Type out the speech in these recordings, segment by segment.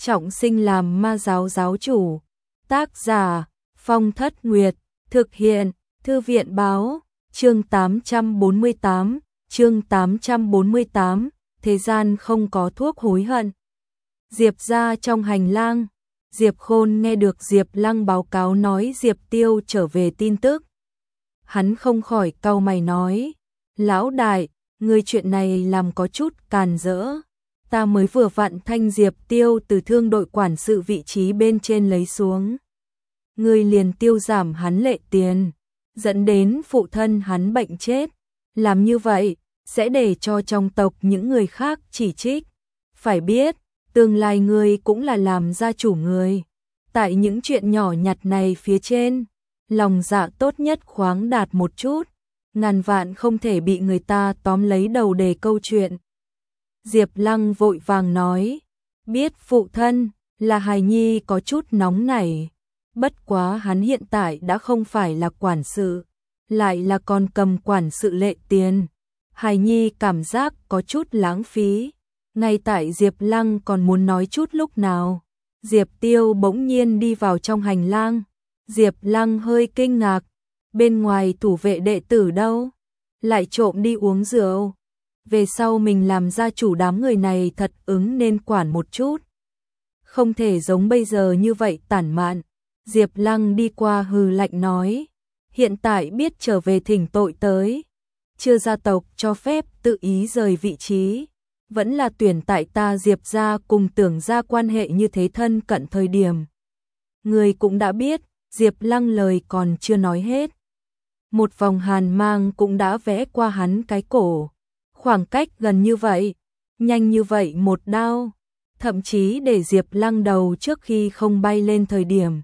trọng sinh làm ma giáo giáo chủ. Tác giả Phong Thất Nguyệt, thực hiện Thư viện Báo. Chương 848, chương 848, thế gian không có thuốc hối hận. Diệp ra trong hành lang, Diệp Khôn nghe được Diệp Lăng báo cáo nói Diệp Tiêu trở về tin tức. Hắn không khỏi cau mày nói, lão đại, người chuyện này làm có chút càn rỡ. Ta mới vừa vặn thanh Diệp Tiêu từ thương đội quản sự vị trí bên trên lấy xuống. Người liền tiêu giảm hắn lệ tiền, dẫn đến phụ thân hắn bệnh chết. Làm như vậy, sẽ để cho trong tộc những người khác chỉ trích. Phải biết, tương lai người cũng là làm gia chủ người. Tại những chuyện nhỏ nhặt này phía trên, lòng dạ tốt nhất khoáng đạt một chút, ngàn vạn không thể bị người ta tóm lấy đầu đề câu chuyện. Diệp Lăng vội vàng nói, biết phụ thân, là hài nhi có chút nóng nảy. Bất quá hắn hiện tại đã không phải là quản sự, lại là còn cầm quản sự lệ tiền. Hài nhi cảm giác có chút lãng phí. Ngay tại Diệp Lăng còn muốn nói chút lúc nào, Diệp Tiêu bỗng nhiên đi vào trong hành lang. Diệp Lăng hơi kinh ngạc, bên ngoài thủ vệ đệ tử đâu? Lại trộm đi uống rượu. Về sau mình làm gia chủ đám người này thật ứng nên quản một chút. Không thể giống bây giờ như vậy tản mạn. Diệp Lăng đi qua hừ lạnh nói, hiện tại biết trở về thỉnh tội tới. Chưa gia tộc cho phép tự ý rời vị trí. Vẫn là tuyển tại ta Diệp gia cùng Tưởng gia quan hệ như thế thân cận thời điểm. Người cũng đã biết, Diệp Lăng lời còn chưa nói hết. Một vòng hàn mang cũng đã vẽ qua hắn cái cổ. Khoảng cách gần như vậy, nhanh như vậy một đao, thậm chí để Diệp Lăng đầu trước khi không bay lên thời điểm.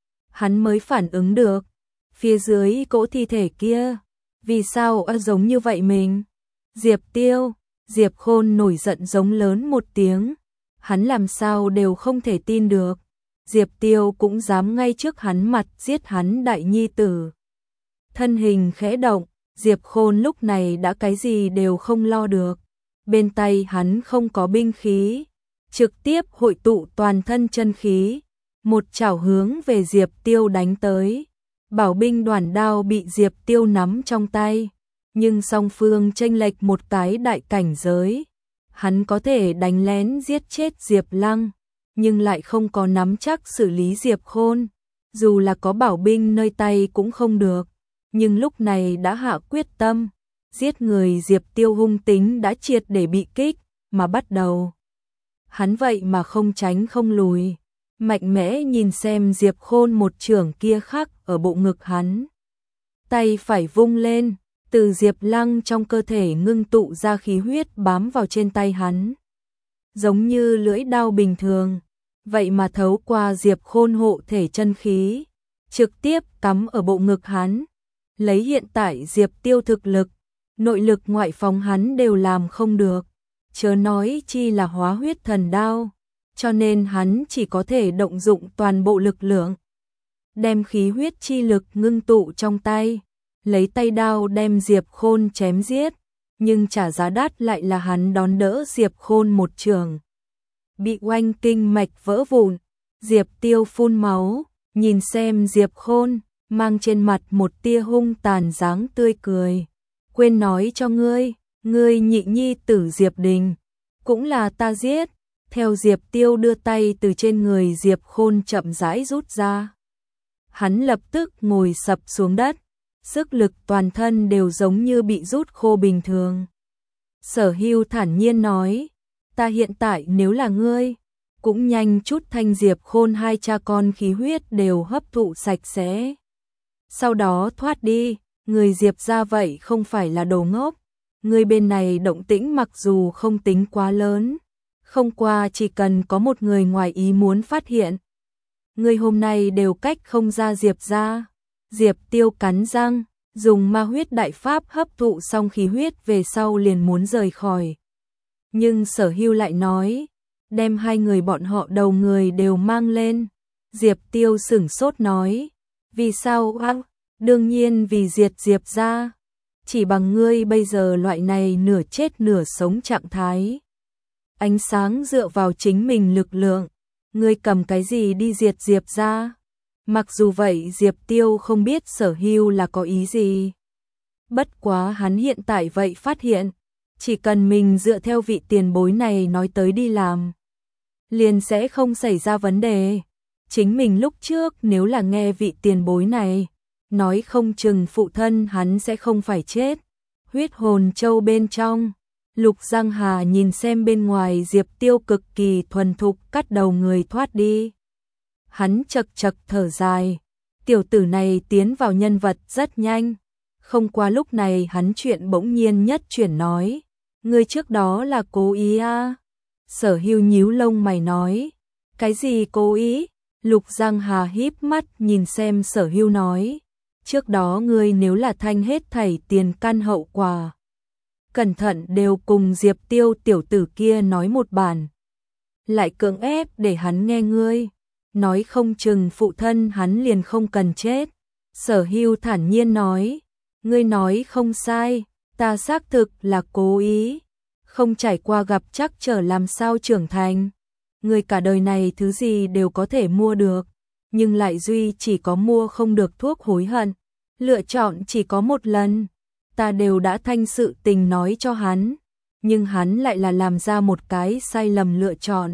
Hắn mới phản ứng được, phía dưới cỗ thi thể kia, vì sao giống như vậy mình? Diệp Tiêu, Diệp Khôn nổi giận giống lớn một tiếng, hắn làm sao đều không thể tin được. Diệp Tiêu cũng dám ngay trước hắn mặt giết hắn đại nhi tử. Thân hình khẽ động, Diệp Khôn lúc này đã cái gì đều không lo được. Bên tay hắn không có binh khí, trực tiếp hội tụ toàn thân chân khí, một chảo hướng về Diệp Tiêu đánh tới. Bảo binh đoản đao bị Diệp Tiêu nắm trong tay, nhưng song phương chênh lệch một cái đại cảnh giới. Hắn có thể đánh lén giết chết Diệp Lăng, nhưng lại không có nắm chắc xử lý Diệp Khôn. Dù là có bảo binh nơi tay cũng không được, nhưng lúc này đã hạ quyết tâm, giết người. Diệp Tiêu hung tính đã triệt để bị kích, mà bắt đầu. Hắn vậy mà không tránh không lùi, mạnh mẽ nhìn xem Diệp Khôn một chưởng kia khắc ở bộ ngực hắn. Tay phải vung lên, từ Diệp Lăng trong cơ thể ngưng tụ ra khí huyết bám vào trên tay hắn. Giống như lưỡi đao bình thường, vậy mà thấu qua Diệp Khôn hộ thể chân khí, trực tiếp cắm ở bộ ngực hắn. Lấy hiện tại Diệp Tiêu thực lực, nội lực ngoại phóng hắn đều làm không được, chớ nói chi là hóa huyết thần đao, cho nên hắn chỉ có thể động dụng toàn bộ lực lượng, đem khí huyết chi lực ngưng tụ trong tay, lấy tay đao đem Diệp Khôn chém giết, nhưng trả giá đắt lại là hắn đón đỡ Diệp Khôn một trường, bị oanh kinh mạch vỡ vụn. Diệp Tiêu phun máu, nhìn xem Diệp Khôn, mang trên mặt một tia hung tàn dáng tươi cười. Quên nói cho ngươi, ngươi nhị nhi tử Diệp Đình, cũng là ta giết. Theo Diệp Tiêu đưa tay từ trên người Diệp Khôn chậm rãi rút ra. Hắn lập tức ngồi sập xuống đất, sức lực toàn thân đều giống như bị rút khô bình thường. Sở Hưu thản nhiên nói, ta hiện tại nếu là ngươi, cũng nhanh chút thanh Diệp Khôn hai cha con khí huyết đều hấp thụ sạch sẽ. Sau đó thoát đi, người Diệp ra vậy không phải là đồ ngốc. Người bên này động tĩnh mặc dù không tính quá lớn, không qua chỉ cần có một người ngoài ý muốn phát hiện. Người hôm nay đều cách không ra Diệp ra. Diệp Tiêu cắn răng, dùng ma huyết đại pháp hấp thụ xong khí huyết về sau liền muốn rời khỏi. Nhưng Sở Hưu lại nói, đem hai người bọn họ đầu người đều mang lên. Diệp Tiêu sửng sốt nói, vì sao ạ? Đương nhiên vì diệt Diệp ra. Chỉ bằng ngươi bây giờ loại này nửa chết nửa sống trạng thái. Ánh sáng dựa vào chính mình lực lượng, ngươi cầm cái gì đi diệt Diệp gia? Mặc dù vậy Diệp Tiêu không biết Sở Hưu là có ý gì. Bất quá hắn hiện tại vậy phát hiện, chỉ cần mình dựa theo vị tiền bối này nói tới đi làm, liền sẽ không xảy ra vấn đề. Chính mình lúc trước nếu là nghe vị tiền bối này, nói không chừng phụ thân hắn sẽ không phải chết. Huyết hồn châu bên trong, Lục Giang Hà nhìn xem bên ngoài Diệp Tiêu cực kỳ thuần thục cắt đầu người thoát đi. Hắn chật chật thở dài, tiểu tử này tiến vào nhân vật rất nhanh. Không qua lúc này hắn chuyện bỗng nhiên nhất chuyển nói, ngươi trước đó là cố ý à? Sở Hưu nhíu lông mày nói, cái gì cố ý? Lục Giang Hà híp mắt nhìn xem Sở Hưu nói, trước đó ngươi nếu là thanh hết thảy tiền căn hậu quả, cẩn thận đều cùng Diệp Tiêu tiểu tử kia nói một bản, lại cưỡng ép để hắn nghe ngươi, nói không chừng phụ thân hắn liền không cần chết. Sở Hưu thản nhiên nói, ngươi nói không sai, ta xác thực là cố ý, không trải qua gặp trắc trở làm sao trưởng thành. Ngươi cả đời này thứ gì đều có thể mua được, nhưng lại duy chỉ có mua không được thuốc hối hận, lựa chọn chỉ có một lần. Ta đều đã thanh sự tình nói cho hắn, nhưng hắn lại là làm ra một cái sai lầm lựa chọn.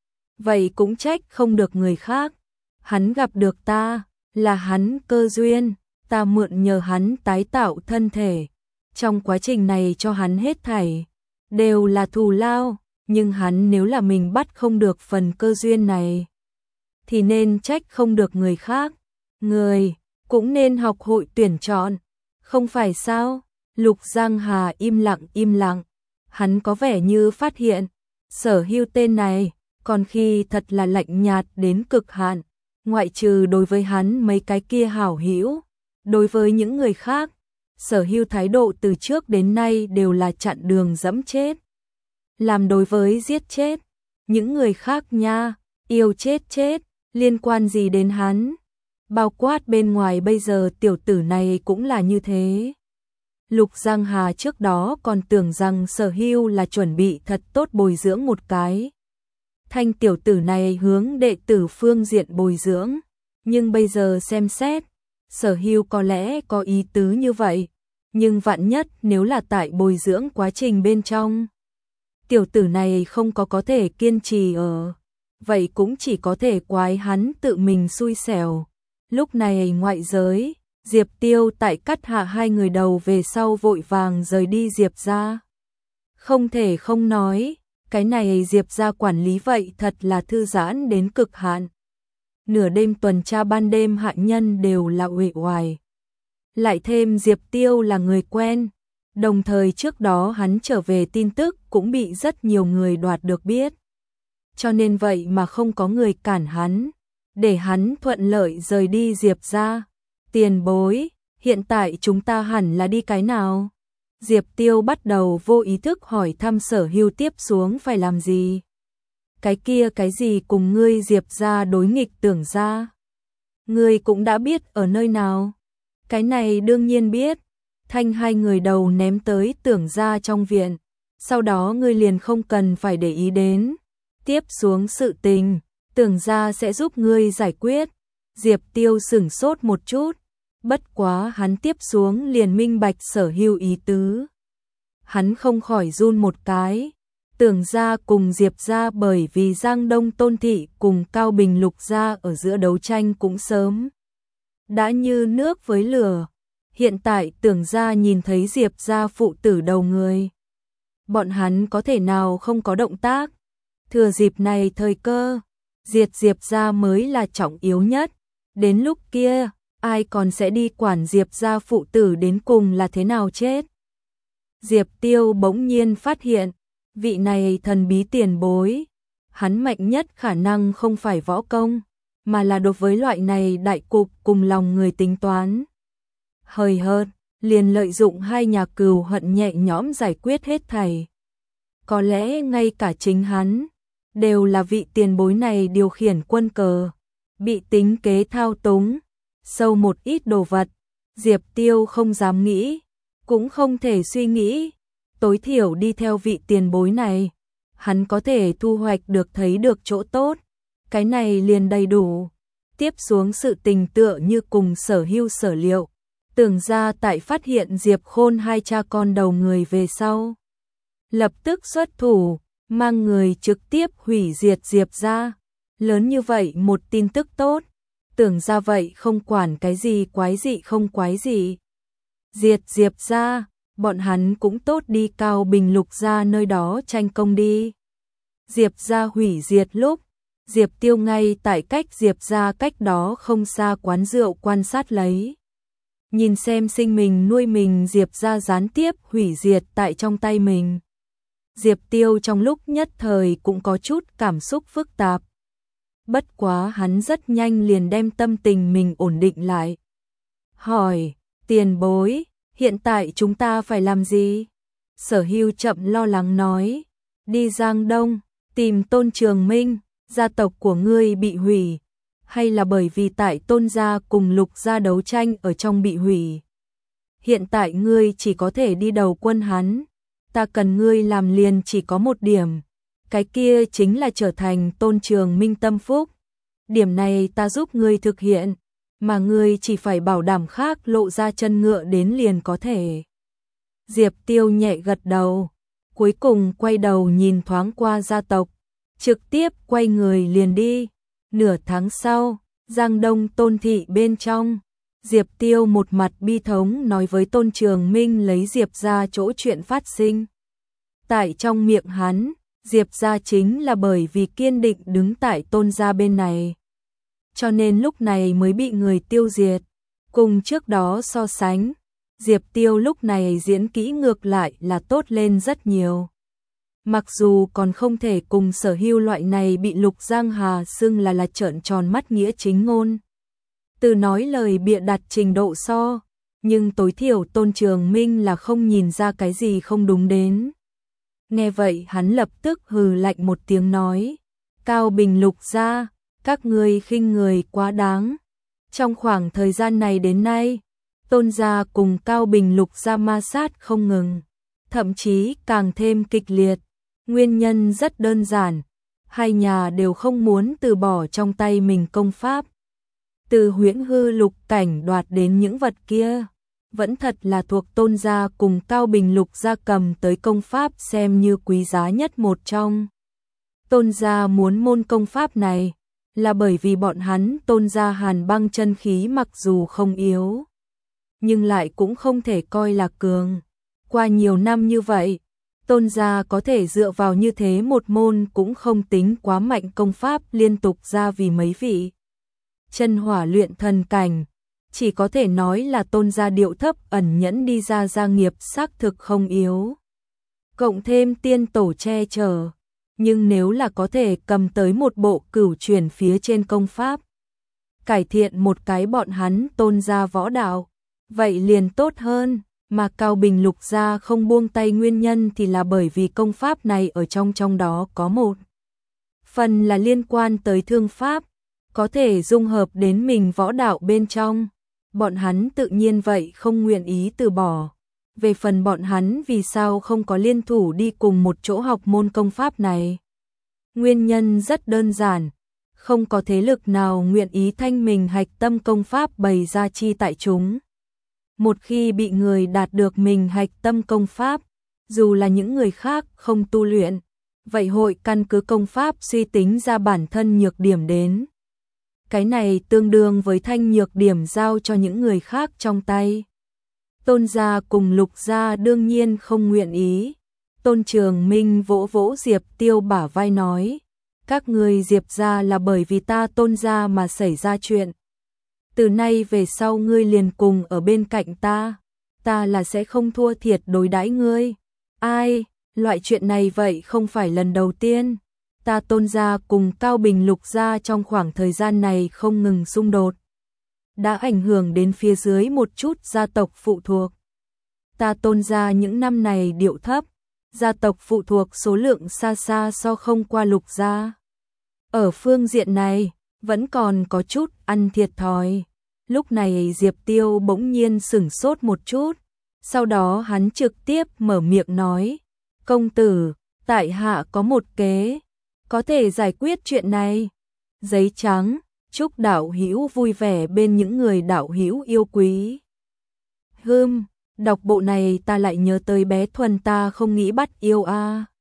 Vậy cũng trách không được người khác, hắn gặp được ta, là hắn cơ duyên, ta mượn nhờ hắn tái tạo thân thể. Trong quá trình này cho hắn hết thảy, đều là thù lao, nhưng hắn nếu là mình bắt không được phần cơ duyên này, thì nên trách không được người khác. Người, cũng nên học hội tuyển chọn, không phải sao? Lục Giang Hà im lặng, hắn có vẻ như phát hiện, Sở Hưu tên này, còn khi thật là lạnh nhạt đến cực hạn, ngoại trừ đối với hắn mấy cái kia hảo hữu, đối với những người khác, Sở Hưu thái độ từ trước đến nay đều là chặn đường dẫm chết. Làm đối với giết chết, những người khác nha, yêu chết chết, liên quan gì đến hắn, bao quát bên ngoài bây giờ tiểu tử này cũng là như thế. Lục Giang Hà trước đó còn tưởng rằng Sở Hưu là chuẩn bị thật tốt bồi dưỡng một cái thanh tiểu tử này hướng đệ tử phương diện bồi dưỡng, nhưng bây giờ xem xét, Sở Hưu có lẽ có ý tứ như vậy, nhưng vạn nhất nếu là tại bồi dưỡng quá trình bên trong, tiểu tử này không có thể kiên trì ở, vậy cũng chỉ có thể quái hắn tự mình xui xẻo. Lúc này ngoại giới, Diệp Tiêu tại cắt hạ hai người đầu về sau vội vàng rời đi Diệp gia. Không thể không nói, cái này Diệp gia quản lý vậy thật là thư giãn đến cực hạn. Nửa đêm tuần tra ban đêm hạ nhân đều là uể oải. Lại thêm Diệp Tiêu là người quen, đồng thời trước đó hắn trở về tin tức cũng bị rất nhiều người đoạt được biết. Cho nên vậy mà không có người cản hắn, để hắn thuận lợi rời đi Diệp gia. Tiền bối, hiện tại chúng ta hẳn là đi cái nào? Diệp Tiêu bắt đầu vô ý thức hỏi thăm Sở Hưu tiếp xuống phải làm gì. Cái kia cái gì cùng ngươi Diệp gia đối nghịch Tưởng gia? Ngươi cũng đã biết ở nơi nào? Cái này đương nhiên biết. Thanh hai người đầu ném tới Tưởng gia trong viện. Sau đó ngươi liền không cần phải để ý đến. Tiếp xuống sự tình, Tưởng gia sẽ giúp ngươi giải quyết. Diệp Tiêu sửng sốt một chút. Bất quá hắn tiếp xuống liền minh bạch Sở Hưu ý tứ. Hắn không khỏi run một cái. Tưởng gia cùng Diệp gia bởi vì Giang Đông Tôn Thị cùng Cao Bình Lục gia ở giữa đấu tranh cũng sớm đã như nước với lửa. Hiện tại Tưởng gia nhìn thấy Diệp gia phụ tử đầu người, bọn hắn có thể nào không có động tác. Thừa dịp này thời cơ, diệt Diệp gia mới là trọng yếu nhất. Đến lúc kia, ai còn sẽ đi quản Diệp gia phụ tử đến cùng là thế nào chết. Diệp Tiêu bỗng nhiên phát hiện, vị này thần bí tiền bối, hắn mạnh nhất khả năng không phải võ công, mà là đối với loại này đại cục cùng lòng người tính toán. Hời hợt, liền lợi dụng hai nhà cừu hận nhẹ nhõm giải quyết hết thảy. Có lẽ ngay cả chính hắn, đều là vị tiền bối này điều khiển quân cờ, bị tính kế thao túng, sâu một ít đồ vật. Diệp Tiêu không dám nghĩ, cũng không thể suy nghĩ, tối thiểu đi theo vị tiền bối này, hắn có thể thu hoạch được thấy được chỗ tốt. Cái này liền đầy đủ. Tiếp xuống sự tình tựa như cùng Sở Hưu sở liệu. Tưởng ra tại phát hiện Diệp Khôn hai cha con đầu người về sau. Lập tức xuất thủ, mang người trực tiếp hủy diệt Diệp ra. Lớn như vậy một tin tức tốt. Tưởng ra vậy không quản cái gì quái dị không quái gì. Diệt Diệp ra, bọn hắn cũng tốt đi Cao Bình Lục ra nơi đó tranh công đi. Diệp ra hủy diệt lúc, Diệp Tiêu ngay tại cách Diệp ra cách đó không xa quán rượu quan sát lấy. Nhìn xem sinh mình nuôi mình Diệp ra gián tiếp hủy diệt tại trong tay mình. Diệp Tiêu trong lúc nhất thời cũng có chút cảm xúc phức tạp. Bất quá hắn rất nhanh liền đem tâm tình mình ổn định lại. Hỏi, tiền bối, hiện tại chúng ta phải làm gì? Sở Hưu chậm lo lắng nói, đi Giang Đông, tìm Tôn Trường Minh, gia tộc của ngươi bị hủy, hay là bởi vì tại Tôn gia cùng Lục gia đấu tranh ở trong bị hủy? Hiện tại ngươi chỉ có thể đi đầu quân hắn, ta cần ngươi làm liền chỉ có một điểm, cái kia chính là trở thành Tôn Trường Minh tâm phúc. Điểm này ta giúp ngươi thực hiện, mà ngươi chỉ phải bảo đảm khác lộ ra chân ngựa đến liền có thể. Diệp Tiêu nhẹ gật đầu, cuối cùng quay đầu nhìn thoáng qua gia tộc, trực tiếp quay người liền đi. Nửa tháng sau, Giang Đông Tôn thị bên trong, Diệp Tiêu một mặt bi thống nói với Tôn Trường Minh lấy Diệp ra chỗ chuyện phát sinh. Tại trong miệng hắn, Diệp ra chính là bởi vì kiên định đứng tại Tôn gia bên này. Cho nên lúc này mới bị người tiêu diệt. Cùng trước đó so sánh, Diệp Tiêu lúc này diễn kỹ ngược lại là tốt lên rất nhiều. Mặc dù còn không thể cùng Sở Hưu loại này bị Lục Giang Hà xưng là trợn tròn mắt nghĩa chính ngôn. Từ nói lời bịa đặt trình độ so, nhưng tối thiểu Tôn Trường Minh là không nhìn ra cái gì không đúng đến. Nghe vậy hắn lập tức hừ lạnh một tiếng nói, Cao Bình Lục gia, các ngươi khinh người quá đáng. Trong khoảng thời gian này đến nay, Tôn gia cùng Cao Bình Lục gia ma sát không ngừng, thậm chí càng thêm kịch liệt. Nguyên nhân rất đơn giản, hai nhà đều không muốn từ bỏ trong tay mình công pháp. Từ Huyễn Hư Lục cảnh đoạt đến những vật kia, vẫn thật là thuộc Tôn gia cùng Cao Bình Lục gia cầm tới công pháp xem như quý giá nhất một trong. Tôn gia muốn môn công pháp này, là bởi vì bọn hắn Tôn gia hàn băng chân khí mặc dù không yếu, nhưng lại cũng không thể coi là cường. Qua nhiều năm như vậy, Tôn gia có thể dựa vào như thế một môn cũng không tính quá mạnh công pháp liên tục ra vì mấy vị chân hỏa luyện thần cảnh, chỉ có thể nói là Tôn gia điệu thấp ẩn nhẫn đi ra gia nghiệp xác thực không yếu. Cộng thêm tiên tổ che chở, nhưng nếu là có thể cầm tới một bộ cửu truyền phía trên công pháp, cải thiện một cái bọn hắn Tôn gia võ đạo, vậy liền tốt hơn. Mà Cao Bình Lục gia không buông tay nguyên nhân thì là bởi vì công pháp này ở trong đó có một phần là liên quan tới thương pháp, có thể dung hợp đến mình võ đạo bên trong. Bọn hắn tự nhiên vậy không nguyện ý từ bỏ. Về phần bọn hắn vì sao không có liên thủ đi cùng một chỗ học môn công pháp này? Nguyên nhân rất đơn giản, không có thế lực nào nguyện ý thanh mình hạch tâm công pháp bày ra chi tại chúng. Một khi bị người đạt được mình hạch tâm công pháp, dù là những người khác không tu luyện, vậy hội căn cứ công pháp suy tính ra bản thân nhược điểm đến. Cái này tương đương với thanh nhược điểm giao cho những người khác trong tay. Tôn gia cùng Lục gia đương nhiên không nguyện ý. Tôn Trường Minh vỗ vỗ Diệp Tiêu bả vai nói, các người Diệp gia là bởi vì ta Tôn gia mà xảy ra chuyện. Từ nay về sau ngươi liền cùng ở bên cạnh ta là sẽ không thua thiệt đối đãi ngươi. Ai, loại chuyện này vậy không phải lần đầu tiên. Ta Tôn gia cùng Cao Bình Lục gia trong khoảng thời gian này không ngừng xung đột, đã ảnh hưởng đến phía dưới một chút gia tộc phụ thuộc. Ta Tôn gia những năm này điệu thấp, gia tộc phụ thuộc số lượng xa xa so không qua Lục gia. Ở phương diện này, vẫn còn có chút ăn thiệt thòi. Lúc này Diệp Tiêu bỗng nhiên sửng sốt một chút, sau đó hắn trực tiếp mở miệng nói, công tử, tại hạ có một kế, có thể giải quyết chuyện này. giấy trắng, chúc đạo hữu vui vẻ bên những người đạo hữu yêu quý. Đọc bộ này ta lại nhớ tới bé Thuần ta không nghĩ bắt yêu a.